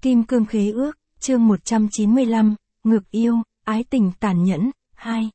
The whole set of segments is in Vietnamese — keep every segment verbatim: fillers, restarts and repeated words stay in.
Kim cương khế ước, chương một trăm chín mươi lăm, ngược yêu, ái tình tàn nhẫn, hai.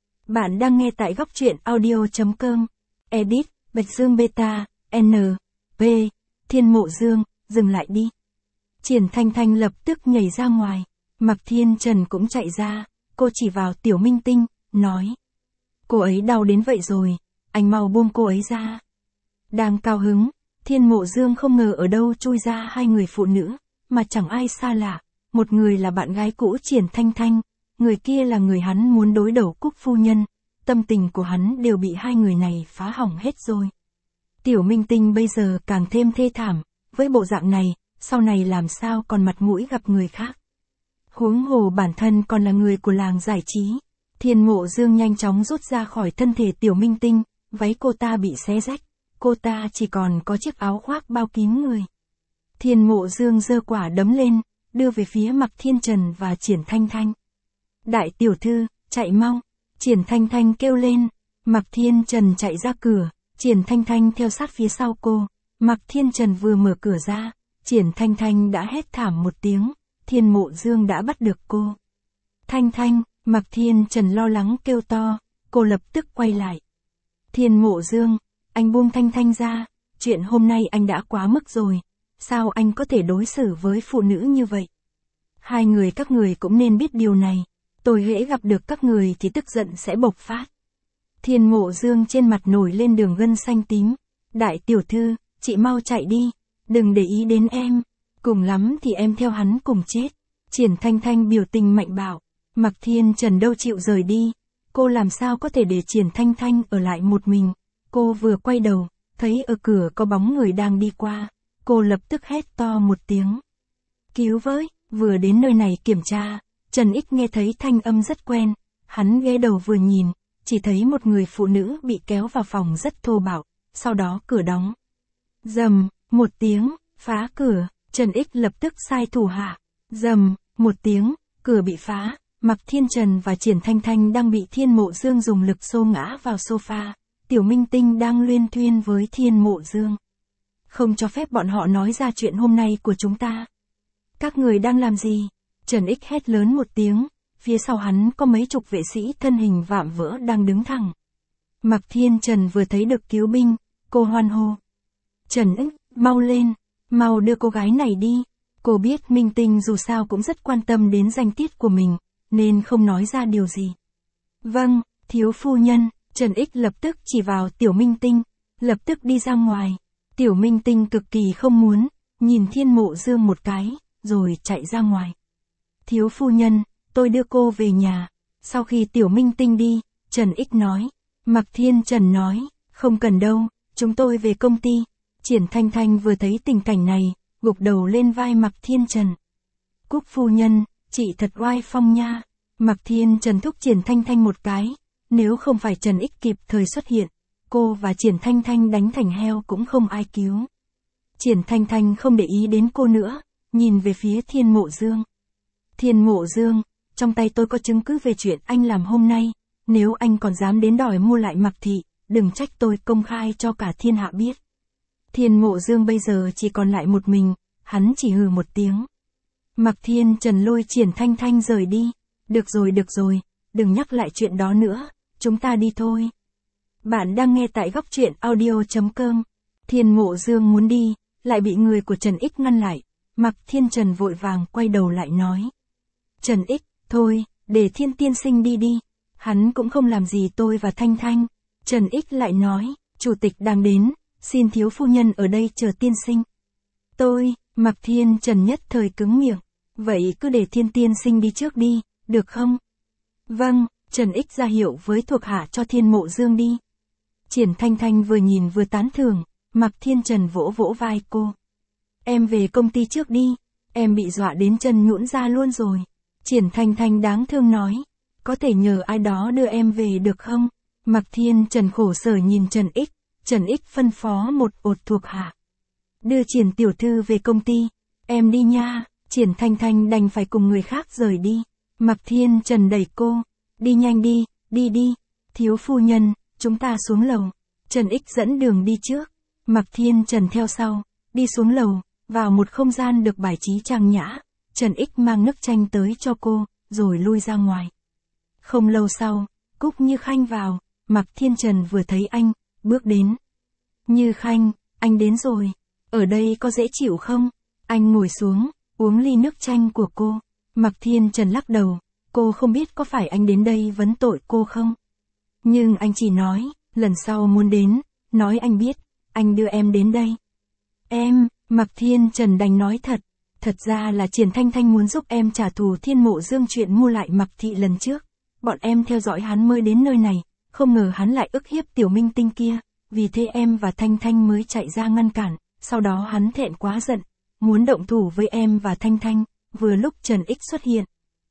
Bạn đang nghe tại góc truyện audio.com. Edit, Bạch Dương Beta, N, P, Thiên Mộ Dương, dừng lại đi. Triển Thanh Thanh lập tức nhảy ra ngoài. Mạc Thiên Trần cũng chạy ra, cô chỉ vào Tiểu Minh Tinh, nói. Cô ấy đau đến vậy rồi, anh mau buông cô ấy ra. Đang cao hứng, Thiên Mộ Dương không ngờ ở đâu chui ra hai người phụ nữ, mà chẳng ai xa lạ. Một người là bạn gái cũ Triển Thanh Thanh, người kia là người hắn muốn đối đầu Cúc phu nhân. Tâm tình của hắn đều bị hai người này phá hỏng hết rồi. Tiểu Minh Tinh bây giờ càng thêm thê thảm, với bộ dạng này, sau này làm sao còn mặt mũi gặp người khác. Huống hồ bản thân còn là người của làng giải trí. Thiên Mộ Dương nhanh chóng rút ra khỏi thân thể Tiểu Minh Tinh, váy cô ta bị xé rách, cô ta chỉ còn có chiếc áo khoác bao kín người. Thiên Mộ Dương giơ quả đấm lên, đưa về phía Mạc Thiên Trần và Triển Thanh Thanh. Đại tiểu thư, chạy mau. Triển Thanh Thanh kêu lên. Mạc Thiên Trần chạy ra cửa, Triển Thanh Thanh theo sát phía sau cô. Mạc Thiên Trần vừa mở cửa ra, Triển Thanh Thanh đã hét thảm một tiếng, Thiên Mộ Dương đã bắt được cô. Thanh Thanh, Mạc Thiên Trần lo lắng kêu to, cô lập tức quay lại. Thiên Mộ Dương, anh buông Thanh Thanh ra, chuyện hôm nay anh đã quá mức rồi, sao anh có thể đối xử với phụ nữ như vậy? Hai người các người cũng nên biết điều này, tôi hễ gặp được các người thì tức giận sẽ bộc phát. Thiên Mộ Dương trên mặt nổi lên đường gân xanh tím. Đại tiểu thư, chị mau chạy đi, đừng để ý đến em, cùng lắm thì em theo hắn cùng chết. Triển Thanh Thanh biểu tình mạnh bạo, Mạc Thiên Trần đâu chịu rời đi, cô làm sao có thể để Triển Thanh Thanh ở lại một mình. Cô vừa quay đầu, thấy ở cửa có bóng người đang đi qua, cô lập tức hét to một tiếng. Cứu với, vừa đến nơi này kiểm tra, Trần Ích nghe thấy thanh âm rất quen, hắn ghé đầu vừa nhìn, chỉ thấy một người phụ nữ bị kéo vào phòng rất thô bạo, sau đó cửa đóng. Rầm, một tiếng, phá cửa, Trần Ích lập tức sai thủ hạ. Rầm, một tiếng, cửa bị phá, Mạc Thiên Trần và Triển Thanh Thanh đang bị Thiên Mộ Dương dùng lực xô ngã vào sofa, Tiểu Minh Tinh đang luyên thuyên với Thiên Mộ Dương. Không cho phép bọn họ nói ra chuyện hôm nay của chúng ta. Các người đang làm gì? Trần Ích hét lớn một tiếng, phía sau hắn có mấy chục vệ sĩ thân hình vạm vỡ đang đứng thẳng. Mạc Thiên Trần vừa thấy được cứu binh, cô hoan hô. Trần Ích, mau lên, mau đưa cô gái này đi. Cô biết Minh Tinh dù sao cũng rất quan tâm đến danh tiết của mình, nên không nói ra điều gì. Vâng, thiếu phu nhân, Trần Ích lập tức chỉ vào Tiểu Minh Tinh, lập tức đi ra ngoài. Tiểu Minh Tinh cực kỳ không muốn, nhìn Thiên Mộ Dương một cái, rồi chạy ra ngoài. Thiếu phu nhân, tôi đưa cô về nhà. Sau khi Tiểu Minh Tinh đi, Trần Ích nói. Mạc Thiên Trần nói, không cần đâu, chúng tôi về công ty. Triển Thanh Thanh vừa thấy tình cảnh này, gục đầu lên vai Mạc Thiên Trần. Cúc phu nhân, chị thật oai phong nha. Mạc Thiên Trần thúc Triển Thanh Thanh một cái. Nếu không phải Trần Ích kịp thời xuất hiện, cô và Triển Thanh Thanh đánh thành heo cũng không ai cứu. Triển Thanh Thanh không để ý đến cô nữa, nhìn về phía Thiên Mộ Dương. Thiên Mộ Dương, trong tay tôi có chứng cứ về chuyện anh làm hôm nay, nếu anh còn dám đến đòi mua lại Mạc thị, đừng trách tôi công khai cho cả thiên hạ biết. Thiên Mộ Dương bây giờ chỉ còn lại một mình, hắn chỉ hừ một tiếng. Mạc Thiên Trần lôi Triển Thanh Thanh rời đi. Được rồi được rồi, đừng nhắc lại chuyện đó nữa, chúng ta đi thôi. Bạn đang nghe tại góc truyện audio.com. Thiên Mộ Dương muốn đi, lại bị người của Trần Ích ngăn lại. Mạc Thiên Trần vội vàng quay đầu lại nói. Trần Ích, thôi, để Thiên tiên sinh đi đi, hắn cũng không làm gì tôi và Thanh Thanh. Trần Ích lại nói, chủ tịch đang đến, xin thiếu phu nhân ở đây chờ tiên sinh. Tôi, Mạc Thiên Trần nhất thời cứng miệng, vậy cứ để Thiên tiên sinh đi trước đi, được không? Vâng, Trần Ích ra hiệu với thuộc hạ cho Thiên Mộ Dương đi. Triển Thanh Thanh vừa nhìn vừa tán thưởng, Mạc Thiên Trần vỗ vỗ vai cô. Em về công ty trước đi, em bị dọa đến chân nhũn ra luôn rồi. Triển Thanh Thanh đáng thương nói, có thể nhờ ai đó đưa em về được không? Mạc Thiên Trần khổ sở nhìn Trần Ích, Trần Ích phân phó một ột thuộc hạ. Đưa Triển tiểu thư về công ty, em đi nha. Triển Thanh Thanh đành phải cùng người khác rời đi. Mạc Thiên Trần đẩy cô, đi nhanh đi, đi đi, thiếu phu nhân, chúng ta xuống lầu. Trần Ích dẫn đường đi trước, Mạc Thiên Trần theo sau, đi xuống lầu, vào một không gian được bài trí trang nhã, Trần Ích mang nước chanh tới cho cô, rồi lui ra ngoài. Không lâu sau, Cúc Như Khanh vào, Mạc Thiên Trần vừa thấy anh, bước đến. Như Khanh, anh đến rồi, ở đây có dễ chịu không? Anh ngồi xuống, uống ly nước chanh của cô. Mạc Thiên Trần lắc đầu, cô không biết có phải anh đến đây vấn tội cô không? Nhưng anh chỉ nói, lần sau muốn đến, nói anh biết, anh đưa em đến đây. Em, Mạc Thiên Trần đành nói thật, thật ra là Triển Thanh Thanh muốn giúp em trả thù Thiên Mộ Dương chuyện mua lại Mạc Thị lần trước. Bọn em theo dõi hắn mới đến nơi này, không ngờ hắn lại ức hiếp Tiểu Minh Tinh kia, vì thế em và Thanh Thanh mới chạy ra ngăn cản, sau đó hắn thẹn quá giận, muốn động thủ với em và Thanh Thanh, vừa lúc Trần Ích xuất hiện.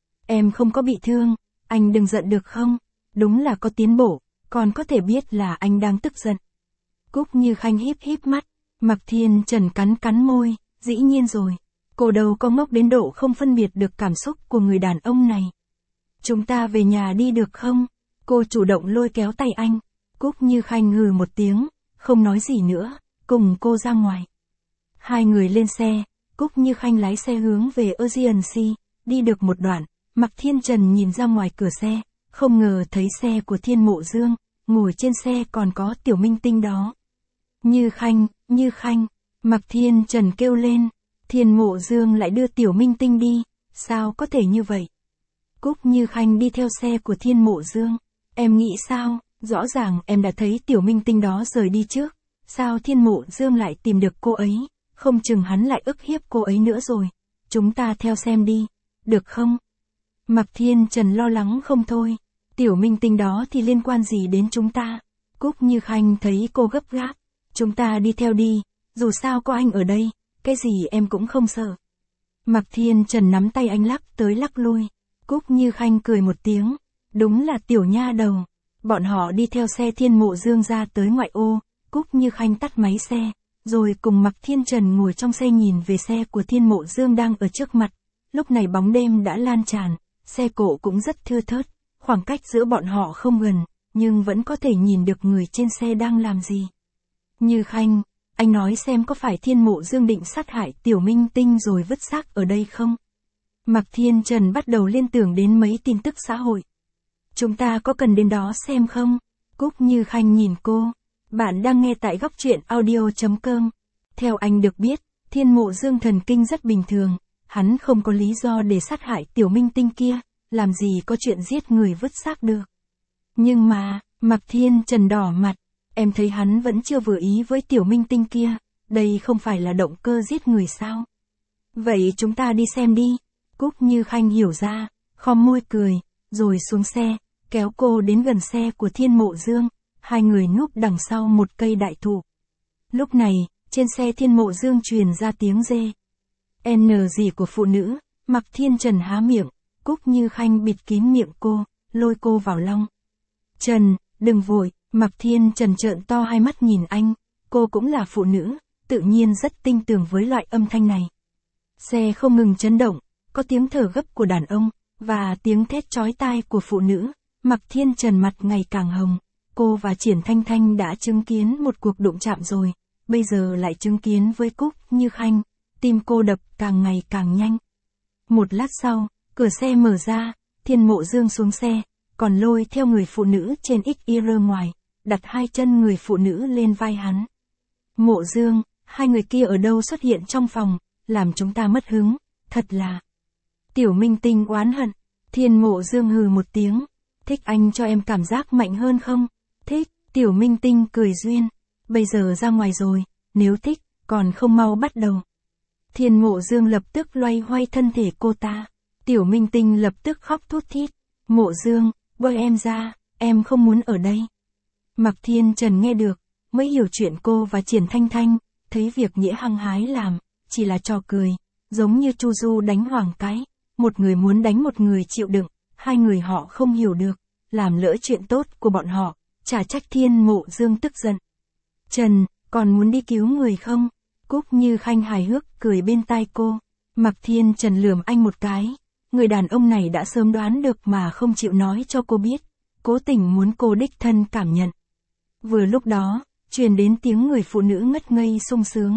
Em không có bị thương, anh đừng giận được không? Đúng là có tiến bộ, còn có thể biết là anh đang tức giận. Cúc Như Khanh híp híp mắt, Mạc Thiên Trần cắn cắn môi, dĩ nhiên rồi, cô đâu có ngốc đến độ không phân biệt được cảm xúc của người đàn ông này. Chúng ta về nhà đi được không? Cô chủ động lôi kéo tay anh. Cúc Như Khanh hừ một tiếng, không nói gì nữa, cùng cô ra ngoài. Hai người lên xe, Cúc Như Khanh lái xe hướng về Ocean Sea, đi được một đoạn, Mạc Thiên Trần nhìn ra ngoài cửa xe, không ngờ thấy xe của Thiên Mộ Dương, ngồi trên xe còn có Tiểu Minh Tinh đó. Như Khanh, Như Khanh, Mạc Thiên Trần kêu lên, Thiên Mộ Dương lại đưa Tiểu Minh Tinh đi, sao có thể như vậy? Cúc Như Khanh đi theo xe của Thiên Mộ Dương, em nghĩ sao, rõ ràng em đã thấy Tiểu Minh Tinh đó rời đi trước, sao Thiên Mộ Dương lại tìm được cô ấy, không chừng hắn lại ức hiếp cô ấy nữa rồi, chúng ta theo xem đi, được không? Mạc Thiên Trần lo lắng không thôi, Tiểu Minh Tinh đó thì liên quan gì đến chúng ta? Cúc Như Khanh thấy cô gấp gáp, chúng ta đi theo đi, dù sao có anh ở đây, cái gì em cũng không sợ. Mạc Thiên Trần nắm tay anh lắc tới lắc lui. Cúc Như Khanh cười một tiếng, đúng là tiểu nha đầu. Bọn họ đi theo xe Thiên Mộ Dương ra tới ngoại ô, Cúc Như Khanh tắt máy xe, rồi cùng Mạc Thiên Trần ngồi trong xe nhìn về xe của Thiên Mộ Dương đang ở trước mặt. Lúc này bóng đêm đã lan tràn, xe cộ cũng rất thưa thớt, khoảng cách giữa bọn họ không gần, nhưng vẫn có thể nhìn được người trên xe đang làm gì. Như Khanh, anh nói xem có phải Thiên Mộ Dương định sát hại Tiểu Minh Tinh rồi vứt xác ở đây không? Mạc Thiên Trần bắt đầu liên tưởng đến mấy tin tức xã hội. Chúng ta có cần đến đó xem không? Cúc Như Khanh nhìn cô. Bạn đang nghe tại góc truyện audio chấm com. Theo anh được biết, Thiên Mộ Dương thần kinh rất bình thường. Hắn không có lý do để sát hại Tiểu Minh Tinh kia. Làm gì có chuyện giết người vứt xác được. Nhưng mà, Mạc Thiên Trần đỏ mặt. Em thấy hắn vẫn chưa vừa ý với Tiểu Minh Tinh kia. Đây không phải là động cơ giết người sao? Vậy chúng ta đi xem đi. Cúc Như Khanh hiểu ra, khom môi cười, rồi xuống xe, kéo cô đến gần xe của Thiên Mộ Dương, hai người núp đằng sau một cây đại thụ. Lúc này, trên xe Thiên Mộ Dương truyền ra tiếng rê. N gì của phụ nữ, Mạc Thiên Trần há miệng, Cúc Như Khanh bịt kín miệng cô, lôi cô vào lòng. Trần, đừng vội, Mạc Thiên Trần trợn to hai mắt nhìn anh, cô cũng là phụ nữ, tự nhiên rất tinh tường với loại âm thanh này. Xe không ngừng chấn động. Có tiếng thở gấp của đàn ông, và tiếng thét chói tai của phụ nữ. Mạc Thiên Trần mặt ngày càng hồng. Cô và Triển Thanh Thanh đã chứng kiến một cuộc đụng chạm rồi, bây giờ lại chứng kiến với Cúc Như Khanh. Tim cô đập càng ngày càng nhanh. Một lát sau, cửa xe mở ra, Thiên Mộ Dương xuống xe, còn lôi theo người phụ nữ trên ích i rờ ngoài, đặt hai chân người phụ nữ lên vai hắn. Mộ Dương, hai người kia ở đâu xuất hiện trong phòng, làm chúng ta mất hứng, thật là... Tiểu Minh Tinh oán hận, Thiên Mộ Dương hừ một tiếng, thích anh cho em cảm giác mạnh hơn không? Thích, Tiểu Minh Tinh cười duyên, bây giờ ra ngoài rồi, nếu thích, còn không mau bắt đầu. Thiên Mộ Dương lập tức loay hoay thân thể cô ta, Tiểu Minh Tinh lập tức khóc thút thít, Mộ Dương, buông em ra, em không muốn ở đây. Mạc Thiên Trần nghe được, mới hiểu chuyện cô và Triển Thanh Thanh, thấy việc Nghĩa hăng hái làm, chỉ là trò cười, giống như Chu Du đánh Hoàng Cái. Một người muốn đánh một người chịu đựng, hai người họ không hiểu được, làm lỡ chuyện tốt của bọn họ, chả trách Thiên Mộ Dương tức giận. Trần, còn muốn đi cứu người không? Cúc Như Khanh hài hước cười bên tai cô. Mạc Thiên Trần lườm anh một cái. Người đàn ông này đã sớm đoán được mà không chịu nói cho cô biết, cố tình muốn cô đích thân cảm nhận. Vừa lúc đó, truyền đến tiếng người phụ nữ ngất ngây sung sướng.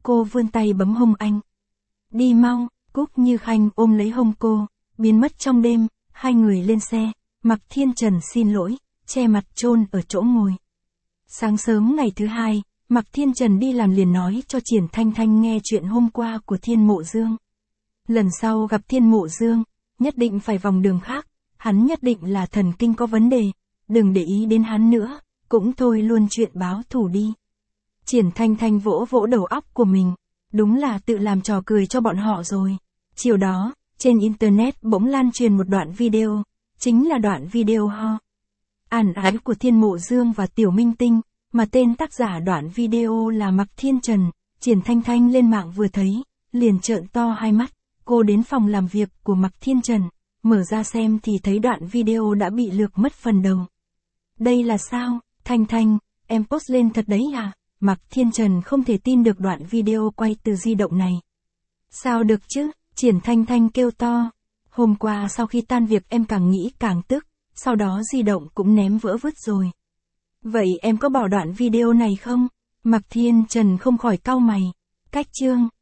cô vươn tay bấm hông anh. Đi mau, Cúc Như Khanh ôm lấy hông cô, biến mất trong đêm, hai người lên xe, Mạc Thiên Trần xin lỗi, che mặt chôn ở chỗ ngồi. Sáng sớm ngày thứ hai, Mạc Thiên Trần đi làm liền nói cho Triển Thanh Thanh nghe chuyện hôm qua của Thiên Mộ Dương. Lần sau gặp Thiên Mộ Dương, nhất định phải vòng đường khác, hắn nhất định là thần kinh có vấn đề, đừng để ý đến hắn nữa, cũng thôi luôn chuyện báo thù đi. Triển Thanh Thanh vỗ vỗ đầu óc của mình, đúng là tự làm trò cười cho bọn họ rồi. Chiều đó, trên Internet bỗng lan truyền một đoạn video, chính là đoạn video ho àn ái của Thiên Mộ Dương và Tiểu Minh Tinh, mà tên tác giả đoạn video là Mạc Thiên Trần. Triển Thanh Thanh lên mạng vừa thấy, liền trợn to hai mắt, cô đến phòng làm việc của Mạc Thiên Trần, mở ra xem thì thấy đoạn video đã bị lược mất phần đầu. Đây là sao, Thanh Thanh, em post lên thật đấy à? Mạc Thiên Trần không thể tin được đoạn video quay từ di động này. Sao được chứ, Triển Thanh Thanh kêu to. Hôm qua sau khi tan việc em càng nghĩ càng tức, sau đó di động cũng ném vỡ vứt rồi. Vậy em có bỏ đoạn video này không? Mạc Thiên Trần không khỏi cau mày. Cách chương.